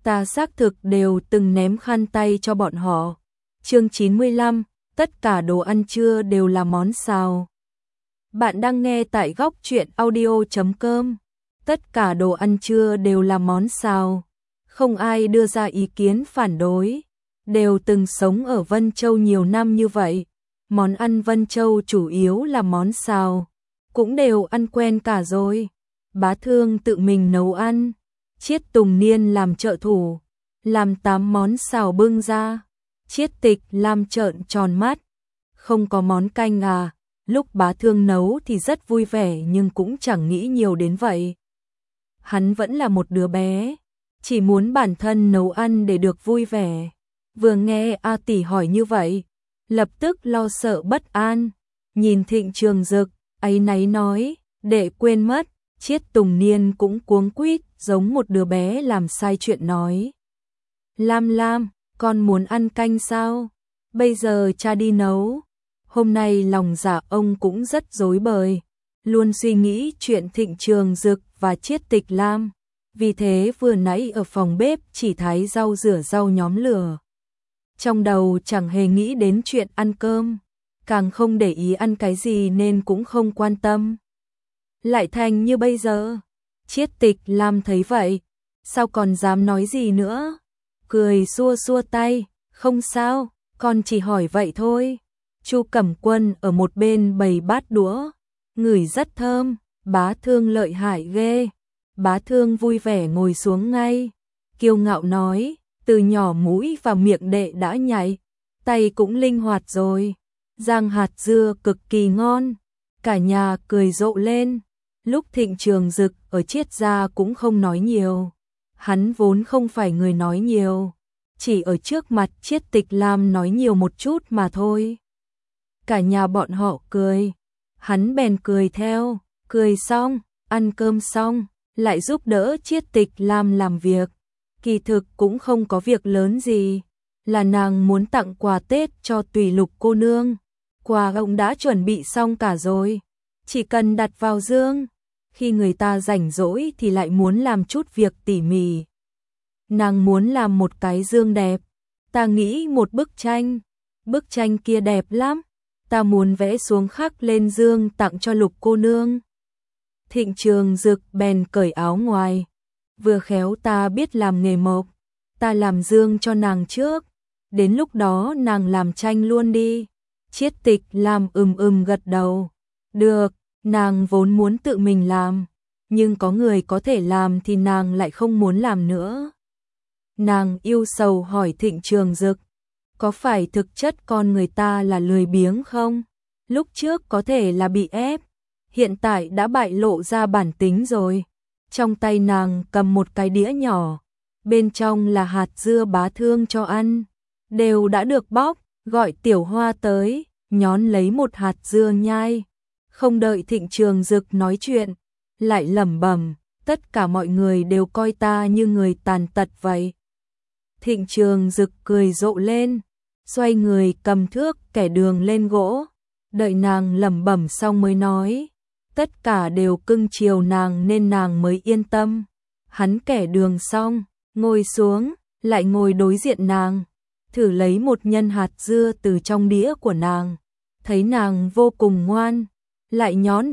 Ta xác thực đều từng ném khăn tay cho bọn họ. Chương 95, tất cả đồ ăn trưa đều là món xào. Bạn đang nghe tại góc truyện audio.com. Tất cả đồ ăn trưa đều là món xào. Không ai đưa ra ý kiến phản đối. Đều từng sống ở Vân Châu nhiều năm như vậy. Món ăn Vân Châu chủ yếu là món xào. Cũng đều ăn quen cả rồi. Bá Thương tự mình nấu ăn. Chiết Tùng Niên làm trợ thủ. Làm 8 món xào bưng ra. Chiết Tịch làm trợn tròn mắt. Không có món canh à? Lúc Bá Thương nấu thì rất vui vẻ nhưng cũng chẳng nghĩ nhiều đến vậy. Hắn vẫn là một đứa bé, chỉ muốn bản thân nấu ăn để được vui vẻ. Vừa nghe A Tỷ hỏi như vậy, lập tức lo sợ bất an, nhìn Thịnh Trường Dực, áy náy nói, đệ quên mất. Chiết Tùng Niên cũng cuống quýt giống một đứa bé làm sai chuyện nói. Lam Lam, con muốn ăn canh sao? Bây giờ cha đi nấu. Hôm nay lòng dạ ông cũng rất rối bời, luôn suy nghĩ chuyện Thịnh Trường Dực và Chiết Tịch Lam. Vì thế vừa nãy ở phòng bếp chỉ thái rau rửa rau nhóm lửa. Trong đầu chẳng hề nghĩ đến chuyện ăn cơm, càng không để ý ăn cái gì nên cũng không quan tâm. Lại thành như bây giờ. Chiết Tịch Lam thấy vậy, sao còn dám nói gì nữa? Cười xua xua tay, không sao, con chỉ hỏi vậy thôi. Chu Cẩm Quân ở một bên bày bát đũa, ngửi rất thơm. Bá Thương lợi hại ghê. Bá Thương vui vẻ ngồi xuống ngay, kiêu ngạo nói, từ nhỏ mũi và miệng đệ đã nhạy, tay cũng linh hoạt rồi. Rang hạt dưa cực kỳ ngon. Cả nhà cười rộ lên. Lúc Thịnh Trường Dực ở Chiết gia cũng không nói nhiều. Hắn vốn không phải người nói nhiều, chỉ ở trước mặt Chiết Tịch Lam nói nhiều một chút mà thôi. Cả nhà bọn họ cười, hắn bèn cười theo. Cười xong, ăn cơm xong, lại giúp đỡ Chiết Tịch Lam làm việc. Kỳ thực cũng không có việc lớn gì, là nàng muốn tặng quà Tết cho Tùy Lục cô nương. Quà ông đã chuẩn bị xong cả rồi, chỉ cần đặt vào dương. Khi người ta rảnh rỗi thì lại muốn làm chút việc tỉ mỉ. Nàng muốn làm một cái dương đẹp. Ta nghĩ một bức tranh kia đẹp lắm. Ta muốn vẽ xuống khắc lên dương tặng cho Lục cô nương. Thịnh Trường Dực bèn cởi áo ngoài. Vừa khéo ta biết làm nghề mộc, ta làm dương cho nàng trước. Đến lúc đó nàng làm tranh luôn đi. Chiết Tịch Lam gật đầu. Được, nàng vốn muốn tự mình làm, nhưng có người có thể làm thì nàng lại không muốn làm nữa. Nàng yêu sầu hỏi Thịnh Trường Dực, có phải thực chất con người ta là lười biếng không? Lúc trước có thể là bị ép, hiện tại đã bại lộ ra bản tính rồi. Trong tay nàng cầm một cái đĩa nhỏ, bên trong là hạt dưa Bá Thương cho ăn, đều đã được bóc, gọi Tiểu Hoa tới, nhón lấy một hạt dưa nhai. Không đợi Thịnh Trường Dực nói chuyện, lại lẩm bẩm, tất cả mọi người đều coi ta như người tàn tật vậy. Thịnh Trường Dực cười rộ lên, xoay người cầm thước kẻ đường lên gỗ, đợi nàng lẩm bẩm xong mới nói, tất cả đều cưng chiều nàng nên nàng mới yên tâm. Hắn kẻ đường xong, ngồi xuống, lại ngồi đối diện nàng, thử lấy một nhân hạt dưa từ trong đĩa của nàng, thấy nàng vô cùng ngoan, lại nhón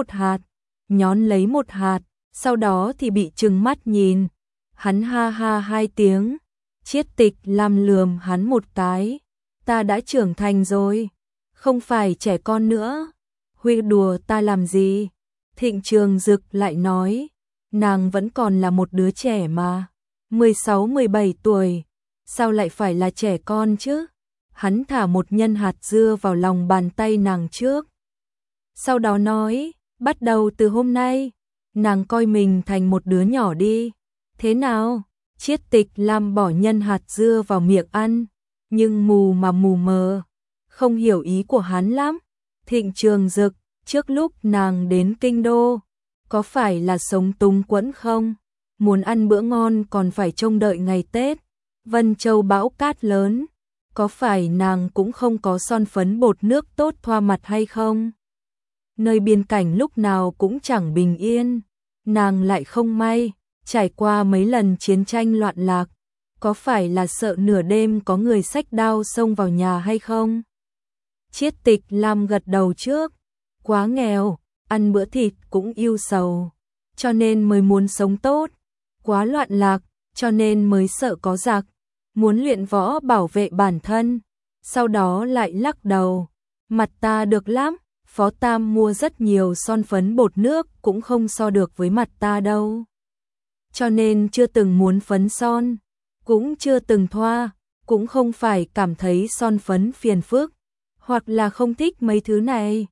lấy một hạt, sau đó thì bị trừng mắt nhìn. Hắn ha ha 2 tiếng. Chiết Tịch Lam lườm hắn một cái, ta đã trưởng thành rồi, không phải trẻ con nữa, huy đùa ta làm gì? Thịnh Trường Dực lại nói, nàng vẫn còn là một đứa trẻ mà, 16-17 tuổi, sao lại phải là trẻ con chứ? Hắn thả một nhân hạt dưa vào lòng bàn tay nàng trước, sau đó nói, bắt đầu từ hôm nay, nàng coi mình thành một đứa nhỏ đi, thế nào? Chiết Tịch Lam bỏ nhân hạt dưa vào miệng ăn, nhưng mù mờ, không hiểu ý của hắn lắm. Thịnh Trường Dực, trước lúc nàng đến kinh đô, có phải là sống túng quẫn không? Muốn ăn bữa ngon còn phải trông đợi ngày Tết. Vân Châu bão cát lớn, có phải nàng cũng không có son phấn bột nước tốt thoa mặt hay không? Nơi biên cảnh lúc nào cũng chẳng bình yên, nàng lại không may trải qua mấy lần chiến tranh loạn lạc, có phải là sợ nửa đêm có người xách đao xông vào nhà hay không? Chiết Tịch Lam gật đầu trước, quá nghèo, ăn bữa thịt cũng ưu sầu, cho nên mới muốn sống tốt, quá loạn lạc, cho nên mới sợ có giặc, muốn luyện võ bảo vệ bản thân, sau đó lại lắc đầu, mặt ta được lắm, Phó Tam mua rất nhiều son phấn bột nước cũng không so được với mặt ta đâu. Cho nên chưa từng muốn phấn son, cũng chưa từng thoa, cũng không phải cảm thấy son phấn phiền phức, hoặc là không thích mấy thứ này,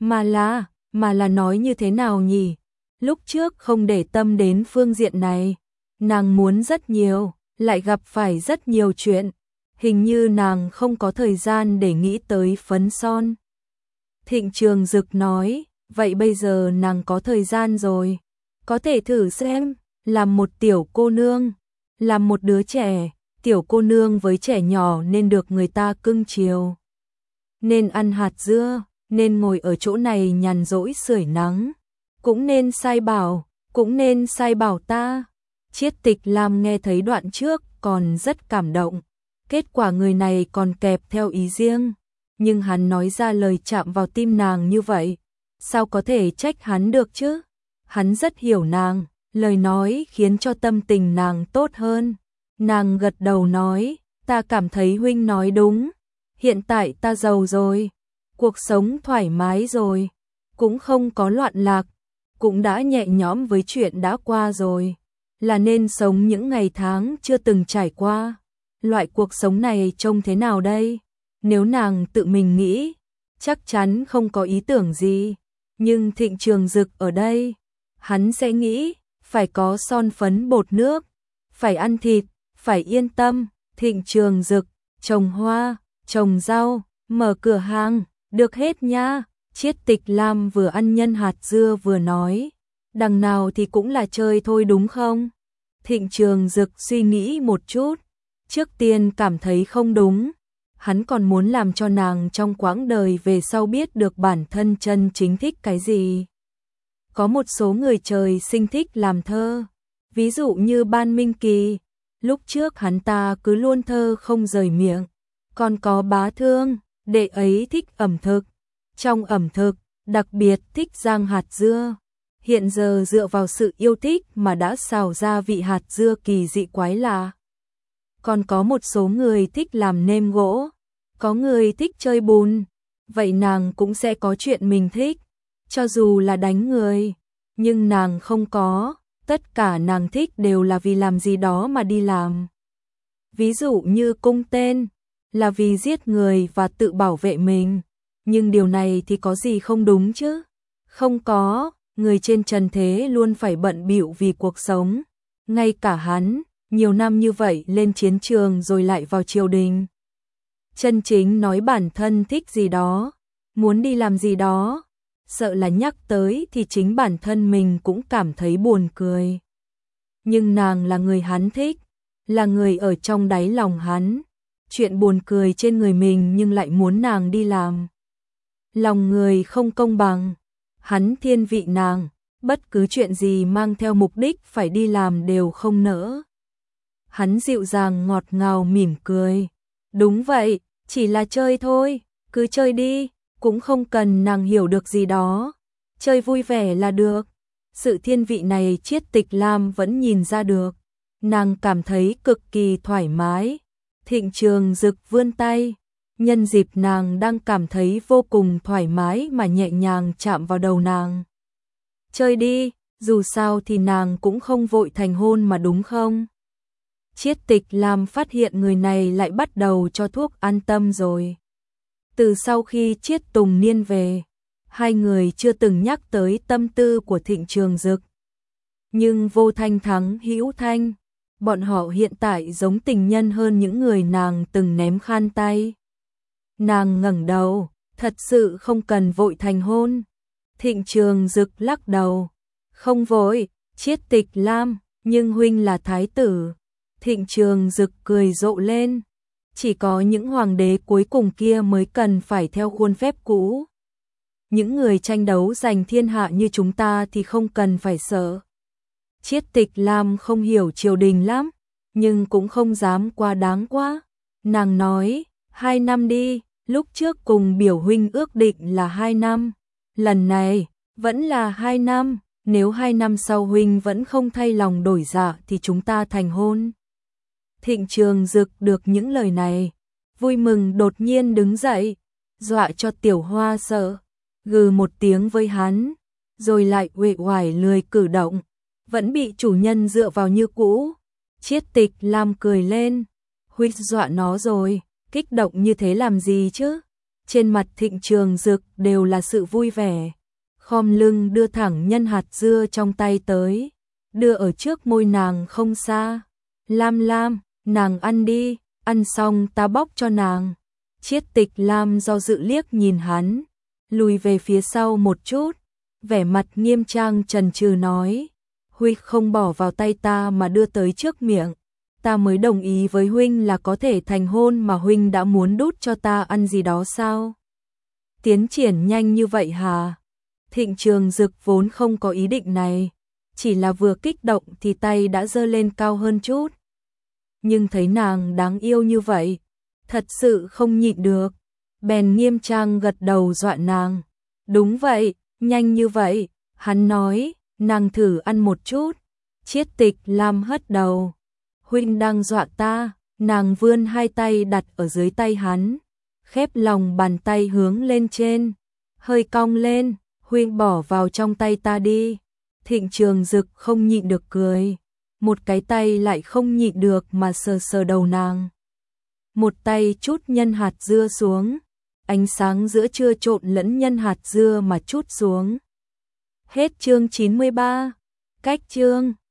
mà là nói như thế nào nhỉ? Lúc trước không để tâm đến phương diện này, nàng muốn rất nhiều, lại gặp phải rất nhiều chuyện, hình như nàng không có thời gian để nghĩ tới phấn son. Thịnh Trường Dực nói, vậy bây giờ nàng có thời gian rồi, có thể thử xem, làm một tiểu cô nương, làm một đứa trẻ, tiểu cô nương với trẻ nhỏ nên được người ta cưng chiều. Nên ăn hạt dưa, nên ngồi ở chỗ này nhàn rỗi sưởi nắng, cũng nên sai bảo ta. Chiết Tịch Lam nghe thấy đoạn trước còn rất cảm động, kết quả người này còn kẹp theo ý riêng, nhưng hắn nói ra lời chạm vào tim nàng như vậy, sao có thể trách hắn được chứ? Hắn rất hiểu nàng, lời nói khiến cho tâm tình nàng tốt hơn. Nàng gật đầu nói, ta cảm thấy huynh nói đúng, hiện tại ta giàu rồi, cuộc sống thoải mái rồi, cũng không có loạn lạc, cũng đã nhẹ nhõm với chuyện đã qua rồi, là nên sống những ngày tháng chưa từng trải qua. Loại cuộc sống này trông thế nào đây? Nếu nàng tự mình nghĩ, chắc chắn không có ý tưởng gì, nhưng Thịnh Trường Dực ở đây, hắn sẽ nghĩ, phải có son phấn bột nước, phải ăn thịt, phải yên tâm. Thịnh Trường Dực, trồng hoa, trồng rau, mở cửa hàng, được hết nha. Chiết Tịch Lam vừa ăn nhân hạt dưa vừa nói, đằng nào thì cũng là chơi thôi đúng không? Thịnh Trường Dực suy nghĩ một chút, trước tiên cảm thấy không đúng, hắn còn muốn làm cho nàng trong quãng đời về sau biết được bản thân chân chính thích cái gì. Có một số người trời sinh thích làm thơ, ví dụ như Ban Minh Kỳ, lúc trước hắn ta cứ luôn thơ không rời miệng, còn có Bá Thương, đệ ấy thích ẩm thực, trong ẩm thực, đặc biệt thích rang hạt dưa. Hiện giờ dựa vào sự yêu thích mà đã xào ra vị hạt dưa kỳ dị quái lạ. Còn có một số người thích làm nêm gỗ, có người thích chơi bùn, vậy nàng cũng sẽ có chuyện mình thích, cho dù là đánh người, nhưng nàng không có, tất cả nàng thích đều là vì làm gì đó mà đi làm. Ví dụ như cung tên, là vì giết người và tự bảo vệ mình, nhưng điều này thì có gì không đúng chứ? Không có, người trên trần thế luôn phải bận bịu vì cuộc sống, ngay cả hắn, nhiều năm như vậy lên chiến trường rồi lại vào triều đình. Chân chính nói bản thân thích gì đó, muốn đi làm gì đó, sợ là nhắc tới thì chính bản thân mình cũng cảm thấy buồn cười. Nhưng nàng là người hắn thích, là người ở trong đáy lòng hắn, chuyện buồn cười trên người mình nhưng lại muốn nàng đi làm. Lòng người không công bằng, hắn thiên vị nàng, bất cứ chuyện gì mang theo mục đích phải đi làm đều không nỡ. Hắn dịu dàng ngọt ngào mỉm cười, đúng vậy, chỉ là chơi thôi, cứ chơi đi, cũng không cần nàng hiểu được gì đó, chơi vui vẻ là được. Sự thiên vị này Chiết Tịch Lam vẫn nhìn ra được, nàng cảm thấy cực kỳ thoải mái. Thịnh Trường Dực vươn tay, nhân dịp nàng đang cảm thấy vô cùng thoải mái mà nhẹ nhàng chạm vào đầu nàng. Chơi đi, dù sao thì nàng cũng không vội thành hôn mà đúng không? Chiết Tịch Lam phát hiện người này lại bắt đầu cho thuốc an tâm rồi. Từ sau khi Chiết Tùng Niên về, hai người chưa từng nhắc tới tâm tư của Thịnh Trường Dực. Nhưng Vô Thanh thắng Hữu Thanh, bọn họ hiện tại giống tình nhân hơn những người nàng từng ném khan tay. Nàng ngẩng đầu, thật sự không cần vội thành hôn. Thịnh Trường Dực lắc đầu, không vội. Chiết Tịch Lam, nhưng huynh là thái tử. Thịnh Trường Dực cười rộ lên, chỉ có những hoàng đế cuối cùng kia mới cần phải theo khuôn phép cũ. Những người tranh đấu giành thiên hạ như chúng ta thì không cần phải sợ. Chiết Tịch Lam không hiểu triều đình lắm, nhưng cũng không dám quá đáng quá. Nàng nói, 2 năm đi, lúc trước cùng biểu huynh ước định là 2 năm, lần này vẫn là 2 năm, nếu 2 năm sau huynh vẫn không thay lòng đổi dạ thì chúng ta thành hôn. Thịnh Trường Dực được những lời này, vui mừng đột nhiên đứng dậy, dọa cho Tiểu Hoa sợ, gừ một tiếng với hắn, rồi lại uể oải lười cử động, vẫn bị chủ nhân dựa vào như cũ. Chiết Tịch Lam cười lên, huynh dọa nó rồi, kích động như thế làm gì chứ? Trên mặt Thịnh Trường Dực đều là sự vui vẻ, khom lưng đưa thẳng nhân hạt dưa trong tay tới, đưa ở trước môi nàng không xa. Lam Lam, nàng ăn đi, ăn xong ta bóc cho nàng. Chiết Tịch Lam do dự liếc nhìn hắn, lùi về phía sau một chút, vẻ mặt nghiêm trang chần chừ nói, huynh không bỏ vào tay ta mà đưa tới trước miệng, ta mới đồng ý với huynh là có thể thành hôn mà huynh đã muốn đút cho ta ăn gì đó sao? Tiến triển nhanh như vậy hả? Thịnh Trường Dực vốn không có ý định này, chỉ là vừa kích động thì tay đã giơ lên cao hơn chút. Nhưng thấy nàng đáng yêu như vậy, thật sự không nhịn được, bèn nghiêm trang gật đầu dọa nàng. Đúng vậy, nhanh như vậy, hắn nói, nàng thử ăn một chút. Chiết Tịch Lam hất đầu, huynh đang dọa ta. Nàng vươn hai tay đặt ở dưới tay hắn, khép lòng bàn tay hướng lên trên, hơi cong lên, huynh bỏ vào trong tay ta đi. Thịnh Trường Dực không nhịn được cười, một cái tay lại không nhịn được mà sờ sờ đầu nàng. Một tay chút nhân hạt dưa xuống, ánh sáng giữa trưa trộn lẫn nhân hạt dưa mà chút xuống. Hết chương 93, cách chương